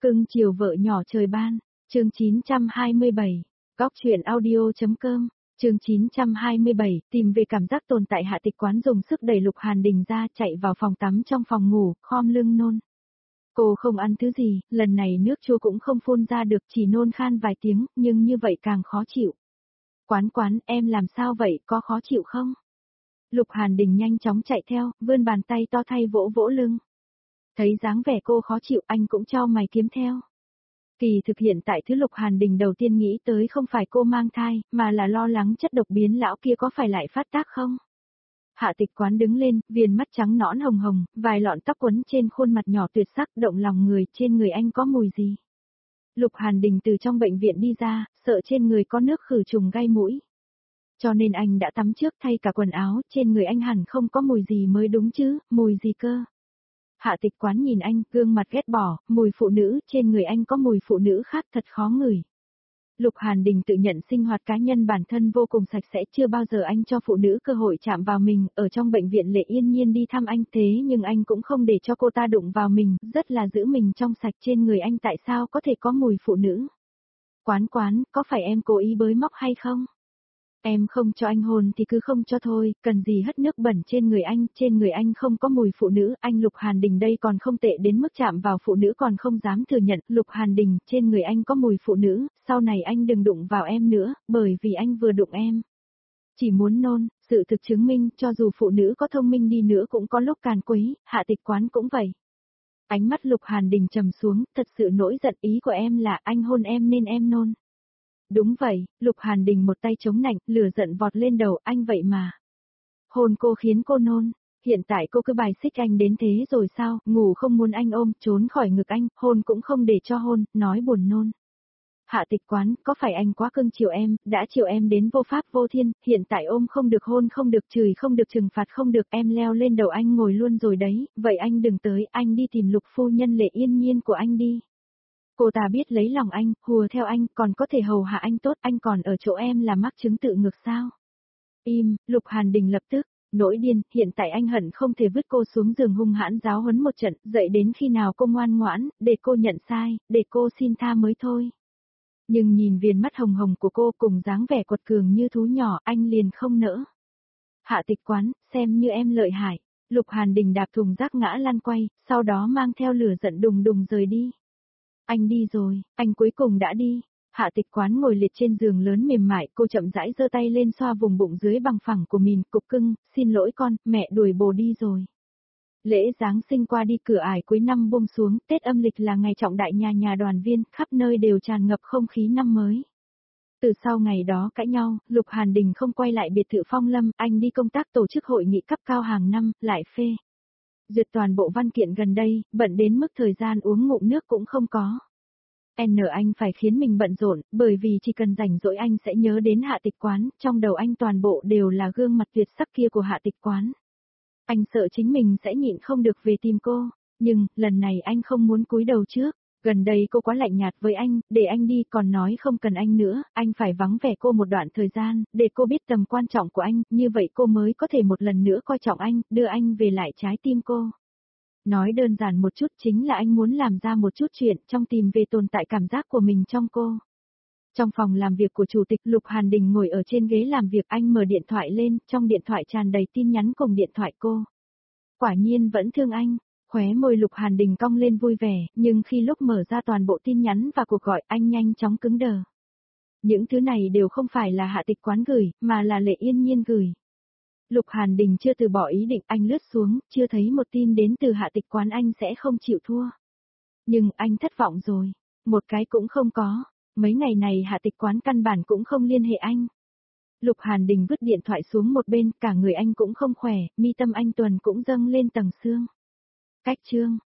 Cưng chiều vợ nhỏ trời ban, chương 927, góc truyện audio.com, chương 927, tìm về cảm giác tồn tại Hạ Tịch Quán dùng sức đẩy Lục Hàn Đình ra chạy vào phòng tắm trong phòng ngủ, khom lưng nôn. Cô không ăn thứ gì, lần này nước chua cũng không phun ra được chỉ nôn khan vài tiếng, nhưng như vậy càng khó chịu. Quán, em làm sao vậy, có khó chịu không? Lục Hàn Đình nhanh chóng chạy theo, vươn bàn tay to thay vỗ vỗ lưng. Thấy dáng vẻ cô khó chịu anh cũng cho mày kiếm theo. Kỳ thực hiện tại thứ Lục Hàn Đình đầu tiên nghĩ tới không phải cô mang thai, mà là lo lắng chất độc biến lão kia có phải lại phát tác không? Hạ Tịch Quán đứng lên, viền mắt trắng nõn hồng hồng, vài lọn tóc quấn trên khuôn mặt nhỏ tuyệt sắc động lòng người, trên người anh có mùi gì? Lục Hàn Đình từ trong bệnh viện đi ra, sợ trên người có nước khử trùng gai mũi. Cho nên anh đã tắm trước thay cả quần áo, trên người anh hẳn không có mùi gì mới đúng chứ, mùi gì cơ? Hạ Tịch Quán nhìn anh, gương mặt ghét bỏ, mùi phụ nữ, trên người anh có mùi phụ nữ khác thật khó ngửi. Lục Hàn Đình tự nhận sinh hoạt cá nhân bản thân vô cùng sạch sẽ, chưa bao giờ anh cho phụ nữ cơ hội chạm vào mình, ở trong bệnh viện Lệ Yên Nhiên đi thăm anh thế nhưng anh cũng không để cho cô ta đụng vào mình, rất là giữ mình trong sạch, trên người anh tại sao có thể có mùi phụ nữ. Quán, có phải em cố ý bới móc hay không? Em không cho anh hôn thì cứ không cho thôi, cần gì hất nước bẩn trên người anh không có mùi phụ nữ, anh Lục Hàn Đình đây còn không tệ đến mức chạm vào phụ nữ còn không dám thừa nhận, Lục Hàn Đình, trên người anh có mùi phụ nữ, sau này anh đừng đụng vào em nữa, bởi vì anh vừa đụng em. Chỉ muốn nôn, sự thực chứng minh cho dù phụ nữ có thông minh đi nữa cũng có lúc càn quấy, Hạ Tịch Quán cũng vậy. Ánh mắt Lục Hàn Đình trầm xuống, thật sự nổi giận, ý của em là anh hôn em nên em nôn. Đúng vậy, Lục Hàn Đình một tay chống nạnh, lửa giận vọt lên đầu, anh vậy mà. Hôn cô khiến cô nôn, hiện tại cô cứ bài xích anh đến thế rồi sao, ngủ không muốn anh ôm, trốn khỏi ngực anh, hôn cũng không để cho hôn, nói buồn nôn. Hạ Tịch Quán, có phải anh quá cưng chiều em, đã chiều em đến vô pháp vô thiên, hiện tại ôm không được, hôn không được, chửi không được, trừng phạt không được, em leo lên đầu anh ngồi luôn rồi đấy, vậy anh đừng tới, anh đi tìm Lục phu nhân Lệ Yên Nhiên của anh đi. Cô ta biết lấy lòng anh, hùa theo anh, còn có thể hầu hạ anh tốt, anh còn ở chỗ em là mắc chứng tự ngược sao? Im, Lục Hàn Đình lập tức, nổi điên, hiện tại anh hận không thể vứt cô xuống giường hung hãn giáo huấn một trận, dậy đến khi nào cô ngoan ngoãn, để cô nhận sai, để cô xin tha mới thôi. Nhưng nhìn viền mắt hồng hồng của cô cùng dáng vẻ quật cường như thú nhỏ, anh liền không nỡ. Hạ Tịch Quán, xem như em lợi hại. Lục Hàn Đình đạp thùng rác ngã lăn quay, sau đó mang theo lửa giận đùng đùng rời đi. Anh đi rồi, anh cuối cùng đã đi. Hạ Tịch Quán ngồi liệt trên giường lớn mềm mại, cô chậm rãi giơ tay lên xoa vùng bụng dưới bằng phẳng của mình, cục cưng, xin lỗi con, mẹ đuổi bồ đi rồi. Lễ Giáng sinh qua đi, cửa ải cuối năm buông xuống, Tết âm lịch là ngày trọng đại, nhà đoàn viên, khắp nơi đều tràn ngập không khí năm mới. Từ sau ngày đó cãi nhau, Lục Hàn Đình không quay lại biệt thự Phong Lâm, anh đi công tác tổ chức hội nghị cấp cao hàng năm, lại phê duyệt toàn bộ văn kiện gần đây, bận đến mức thời gian uống ngụm nước cũng không có. Anh phải khiến mình bận rộn, bởi vì chỉ cần rảnh rỗi anh sẽ nhớ đến Hạ Tịch Quán, trong đầu anh toàn bộ đều là gương mặt tuyệt sắc kia của Hạ Tịch Quán. Anh sợ chính mình sẽ nhịn không được về tìm cô, nhưng, lần này anh không muốn cúi đầu trước. Gần đây cô quá lạnh nhạt với anh, để anh đi còn nói không cần anh nữa, anh phải vắng vẻ cô một đoạn thời gian, để cô biết tầm quan trọng của anh, như vậy cô mới có thể một lần nữa coi trọng anh, đưa anh về lại trái tim cô. Nói đơn giản một chút chính là anh muốn làm ra một chút chuyện trong tìm về tồn tại cảm giác của mình trong cô. Trong phòng làm việc của Chủ tịch, Lục Hàn Đình ngồi ở trên ghế làm việc, anh mở điện thoại lên, trong điện thoại tràn đầy tin nhắn cùng điện thoại cô. Quả nhiên vẫn thương anh. Khóe môi Lục Hàn Đình cong lên vui vẻ, nhưng khi lúc mở ra toàn bộ tin nhắn và cuộc gọi, anh nhanh chóng cứng đờ. Những thứ này đều không phải là Hạ Tịch Quán gửi, mà là Lệ Yên Nhiên gửi. Lục Hàn Đình chưa từ bỏ ý định, anh lướt xuống, chưa thấy một tin đến từ Hạ Tịch Quán anh sẽ không chịu thua. Nhưng anh thất vọng rồi, một cái cũng không có, mấy ngày này Hạ Tịch Quán căn bản cũng không liên hệ anh. Lục Hàn Đình vứt điện thoại xuống một bên, cả người anh cũng không khỏe, mi tâm anh tuần cũng dâng lên tầng xương. Cách chương